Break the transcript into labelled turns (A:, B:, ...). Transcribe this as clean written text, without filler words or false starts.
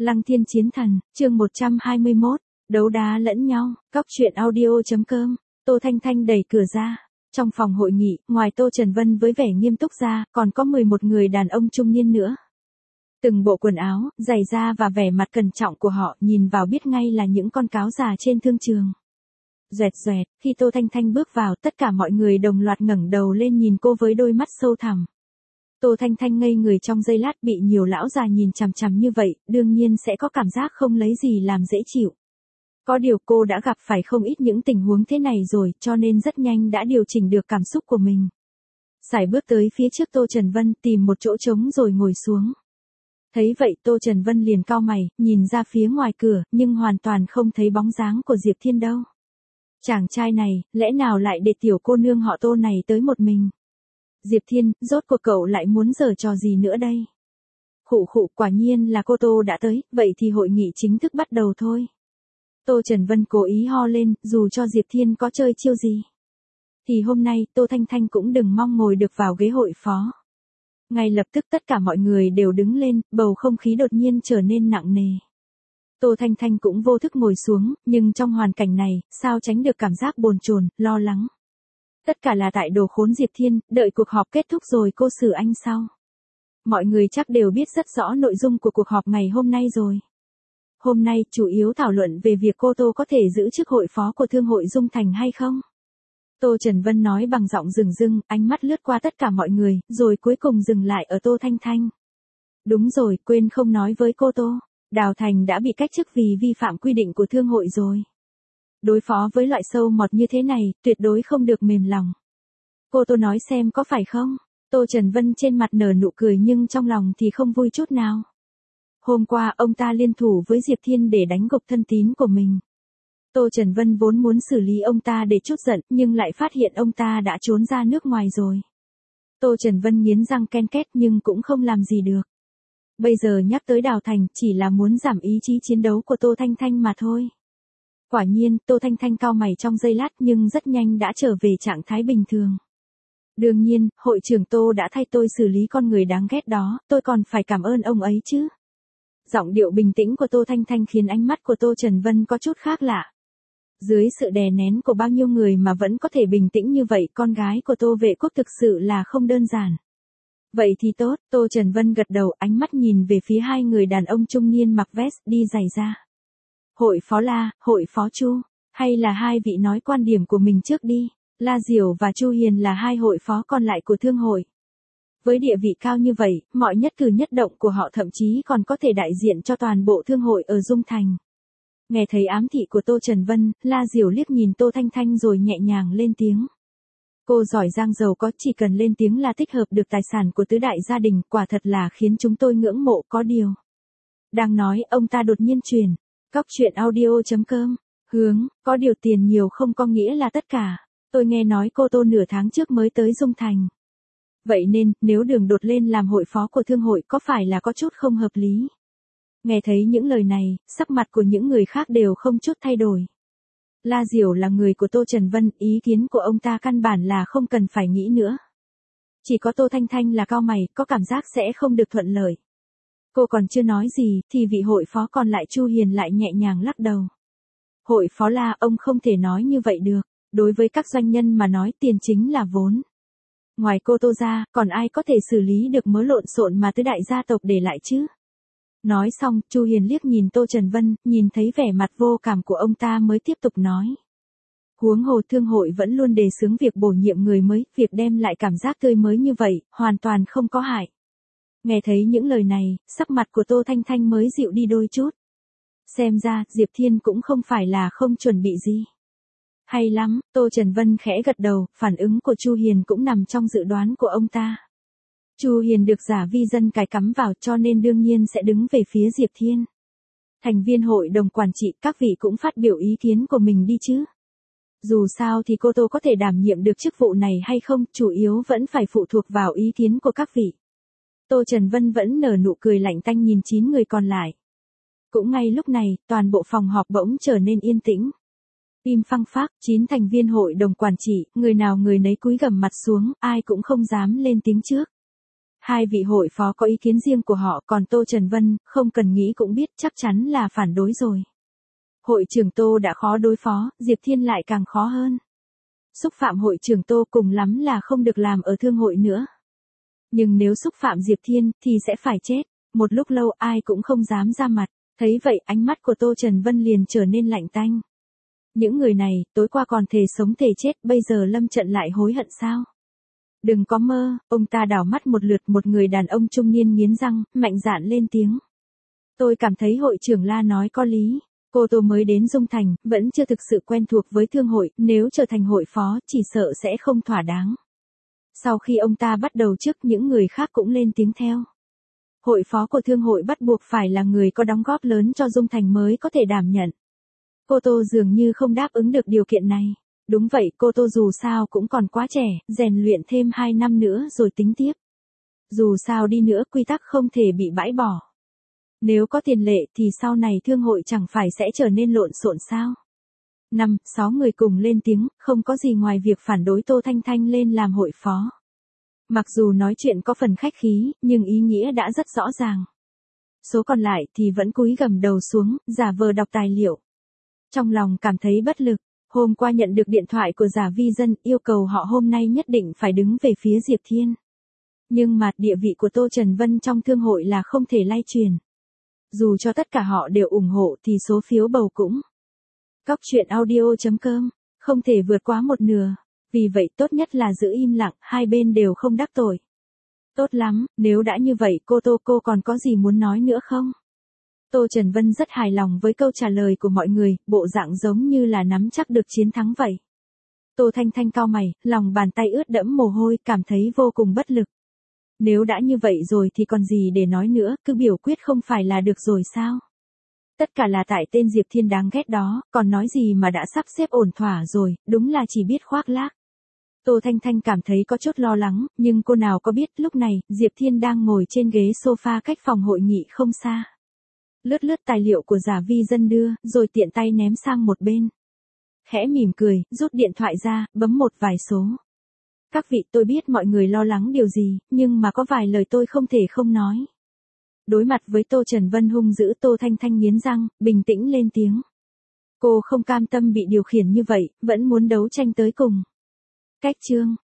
A: Lăng Thiên Chiến Thần, chương 121, đấu đá lẫn nhau, Cóc truyện audio.com, Tô Thanh Thanh đẩy cửa ra. Trong phòng hội nghị, ngoài Tô Trần Vân với vẻ nghiêm túc ra, còn có 11 người đàn ông trung niên nữa. Từng bộ quần áo, giày da và vẻ mặt cẩn trọng của họ nhìn vào biết ngay là những con cáo già trên thương trường. Doẹt doẹt, khi Tô Thanh Thanh bước vào, tất cả mọi người đồng loạt ngẩng đầu lên nhìn cô với đôi mắt sâu thẳm. Tô Thanh Thanh ngây người trong giây lát, bị nhiều lão già nhìn chằm chằm như vậy, đương nhiên sẽ có cảm giác không lấy gì làm dễ chịu. Có điều cô đã gặp phải không ít những tình huống thế này rồi, cho nên rất nhanh đã điều chỉnh được cảm xúc của mình. Sải bước tới phía trước Tô Trần Vân, tìm một chỗ trống rồi ngồi xuống. Thấy vậy Tô Trần Vân liền cau mày, nhìn ra phía ngoài cửa, nhưng hoàn toàn không thấy bóng dáng của Diệp Thiên đâu. Chàng trai này, lẽ nào lại để tiểu cô nương họ Tô này tới một mình? Diệp Thiên, rốt cuộc cậu lại muốn giở trò gì nữa đây? Khụ khụ, quả nhiên là cô Tô đã tới, vậy thì hội nghị chính thức bắt đầu thôi. Tô Trần Vân cố ý ho lên, dù cho Diệp Thiên có chơi chiêu gì. Thì hôm nay, Tô Thanh Thanh cũng đừng mong ngồi được vào ghế hội phó. Ngay lập tức tất cả mọi người đều đứng lên, bầu không khí đột nhiên trở nên nặng nề. Tô Thanh Thanh cũng vô thức ngồi xuống, nhưng trong hoàn cảnh này, sao tránh được cảm giác bồn chồn, lo lắng. Tất cả là tại đồ khốn Diệp Thiên, đợi cuộc họp kết thúc rồi cô xử anh sau. Mọi người chắc đều biết rất rõ nội dung của cuộc họp ngày hôm nay rồi. Hôm nay chủ yếu thảo luận về việc cô Tô có thể giữ chức hội phó của Thương hội Dung Thành hay không. Tô Trần Vân nói bằng giọng rừng rưng, ánh mắt lướt qua tất cả mọi người, rồi cuối cùng dừng lại ở Tô Thanh Thanh. Đúng rồi, quên không nói với cô Tô, Đào Thành đã bị cách chức vì vi phạm quy định của Thương hội rồi. Đối phó với loại sâu mọt như thế này, tuyệt đối không được mềm lòng. Cô Tô nói xem có phải không? Tô Trần Vân trên mặt nở nụ cười nhưng trong lòng thì không vui chút nào. Hôm qua ông ta liên thủ với Diệp Thiên để đánh gục thân tín của mình. Tô Trần Vân vốn muốn xử lý ông ta để trút giận, nhưng lại phát hiện ông ta đã trốn ra nước ngoài rồi. Tô Trần Vân nghiến răng ken két nhưng cũng không làm gì được. Bây giờ nhắc tới Đào Thành chỉ là muốn giảm ý chí chiến đấu của Tô Thanh Thanh mà thôi. Quả nhiên, Tô Thanh Thanh cau mày trong giây lát nhưng rất nhanh đã trở về trạng thái bình thường. Đương nhiên, hội trưởng Tô đã thay tôi xử lý con người đáng ghét đó, tôi còn phải cảm ơn ông ấy chứ. Giọng điệu bình tĩnh của Tô Thanh Thanh khiến ánh mắt của Tô Trần Vân có chút khác lạ. Dưới sự đè nén của bao nhiêu người mà vẫn có thể bình tĩnh như vậy, con gái của Tô Vệ Quốc thực sự là không đơn giản. Vậy thì tốt, Tô Trần Vân gật đầu, ánh mắt nhìn về phía hai người đàn ông trung niên mặc vest đi giày da. Hội phó La, hội phó Chu, hay là hai vị nói quan điểm của mình trước đi. La Diểu và Chu Hiền là hai hội phó còn lại của Thương hội. Với địa vị cao như vậy, mọi nhất cử nhất động của họ thậm chí còn có thể đại diện cho toàn bộ Thương hội ở Dung Thành. Nghe thấy ám thị của Tô Trần Vân, La Diểu liếc nhìn Tô Thanh Thanh rồi nhẹ nhàng lên tiếng. Cô giỏi giang giàu có, chỉ cần lên tiếng là tích hợp được tài sản của tứ đại gia đình, quả thật là khiến chúng tôi ngưỡng mộ. Có điều. Đang nói, ông ta đột nhiên truyền. Cóc truyện audio.com, hướng, có điều tiền nhiều không có nghĩa là tất cả. Tôi nghe nói cô Tô nửa tháng trước mới tới Dung Thành. Vậy nên, nếu đường đột lên làm hội phó của Thương hội có phải là có chút không hợp lý? Nghe thấy những lời này, sắc mặt của những người khác đều không chút thay đổi. La Diểu là người của Tô Trần Vân, ý kiến của ông ta căn bản là không cần phải nghĩ nữa. Chỉ có Tô Thanh Thanh là cau mày, có cảm giác sẽ không được thuận lợi. Cô còn chưa nói gì, thì vị hội phó còn lại Chu Hiền lại nhẹ nhàng lắc đầu. Hội phó La, ông không thể nói như vậy được. Đối với các doanh nhân mà nói, tiền chính là vốn. Ngoài cô Tô ra, còn ai có thể xử lý được mớ lộn xộn mà tứ đại gia tộc để lại chứ? Nói xong, Chu Hiền liếc nhìn Tô Trần Vân, nhìn thấy vẻ mặt vô cảm của ông ta mới tiếp tục nói. Huống hồ Thương hội vẫn luôn đề xướng việc bổ nhiệm người mới, việc đem lại cảm giác tươi mới như vậy, hoàn toàn không có hại. Nghe thấy những lời này, sắc mặt của Tô Thanh Thanh mới dịu đi đôi chút. Xem ra, Diệp Thiên cũng không phải là không chuẩn bị gì. Hay lắm, Tô Trần Vân khẽ gật đầu, phản ứng của Chu Hiền cũng nằm trong dự đoán của ông ta. Chu Hiền được giả vi dân cài cắm vào cho nên đương nhiên sẽ đứng về phía Diệp Thiên. Thành viên hội đồng quản trị, các vị cũng phát biểu ý kiến của mình đi chứ. Dù sao thì cô Tô có thể đảm nhiệm được chức vụ này hay không, chủ yếu vẫn phải phụ thuộc vào ý kiến của các vị. Tô Trần Vân vẫn nở nụ cười lạnh tanh nhìn 9 người còn lại. Cũng ngay lúc này, toàn bộ phòng họp bỗng trở nên yên tĩnh. Im phăng phác, 9 thành viên hội đồng quản trị, người nào người nấy cúi gằm mặt xuống, ai cũng không dám lên tiếng trước. Hai vị hội phó có ý kiến riêng của họ, còn Tô Trần Vân, không cần nghĩ cũng biết chắc chắn là phản đối rồi. Hội trưởng Tô đã khó đối phó, Diệp Thiên lại càng khó hơn. Xúc phạm hội trưởng Tô cùng lắm là không được làm ở thương hội nữa. Nhưng nếu xúc phạm Diệp Thiên thì sẽ phải chết. Một lúc lâu ai cũng không dám ra mặt. Thấy vậy ánh mắt của Tô Trần Vân liền trở nên lạnh tanh. Những người này, tối qua còn thề sống thề chết, bây giờ lâm trận lại hối hận sao? Đừng có mơ, ông ta đảo mắt một lượt, một người đàn ông trung niên nghiến răng, mạnh dạn lên tiếng. Tôi cảm thấy hội trưởng La nói có lý. Cô Tô mới đến Dung Thành, vẫn chưa thực sự quen thuộc với thương hội, nếu trở thành hội phó chỉ sợ sẽ không thỏa đáng. Sau khi ông ta bắt đầu trước, những người khác cũng lên tiếng theo. Hội phó của thương hội bắt buộc phải là người có đóng góp lớn cho Dung Thành mới có thể đảm nhận. Cô Tô dường như không đáp ứng được điều kiện này. Đúng vậy, cô Tô dù sao cũng còn quá trẻ, rèn luyện thêm 2 năm nữa rồi tính tiếp. Dù sao đi nữa quy tắc không thể bị bãi bỏ. Nếu có tiền lệ thì sau này thương hội chẳng phải sẽ trở nên lộn xộn sao? 5-6 người cùng lên tiếng, không có gì ngoài việc phản đối Tô Thanh Thanh lên làm hội phó. Mặc dù nói chuyện có phần khách khí, nhưng ý nghĩa đã rất rõ ràng. Số còn lại thì vẫn cúi gằm đầu xuống, giả vờ đọc tài liệu. Trong lòng cảm thấy bất lực, hôm qua nhận được điện thoại của Giả Vi Dân yêu cầu họ hôm nay nhất định phải đứng về phía Diệp Thiên. Nhưng mà địa vị của Tô Trần Vân trong thương hội là không thể lay truyền. Dù cho tất cả họ đều ủng hộ thì số phiếu bầu cũng. Cóc truyện audio.com, không thể vượt quá một nửa. Vì vậy tốt nhất là giữ im lặng, hai bên đều không đắc tội. Tốt lắm, nếu đã như vậy cô còn có gì muốn nói nữa không? Tô Trần Vân rất hài lòng với câu trả lời của mọi người, bộ dạng giống như là nắm chắc được chiến thắng vậy. Tô Thanh Thanh cau mày, lòng bàn tay ướt đẫm mồ hôi, cảm thấy vô cùng bất lực. Nếu đã như vậy rồi thì còn gì để nói nữa, cứ biểu quyết không phải là được rồi sao? Tất cả là tại tên Diệp Thiên đáng ghét đó, còn nói gì mà đã sắp xếp ổn thỏa rồi, đúng là chỉ biết khoác lác. Tô Thanh Thanh cảm thấy có chút lo lắng, nhưng cô nào có biết lúc này, Diệp Thiên đang ngồi trên ghế sofa cách phòng hội nghị không xa. Lướt tài liệu của Giả Vi Dân đưa, rồi tiện tay ném sang một bên. Khẽ mỉm cười, rút điện thoại ra, bấm một vài số. Các vị, tôi biết mọi người lo lắng điều gì, nhưng mà có vài lời tôi không thể không nói. Đối mặt với Tô Trần Vân hung dữ, Tô Thanh Thanh nghiến răng, bình tĩnh lên tiếng. Cô không cam tâm bị điều khiển như vậy, vẫn muốn đấu tranh tới cùng. Cách chương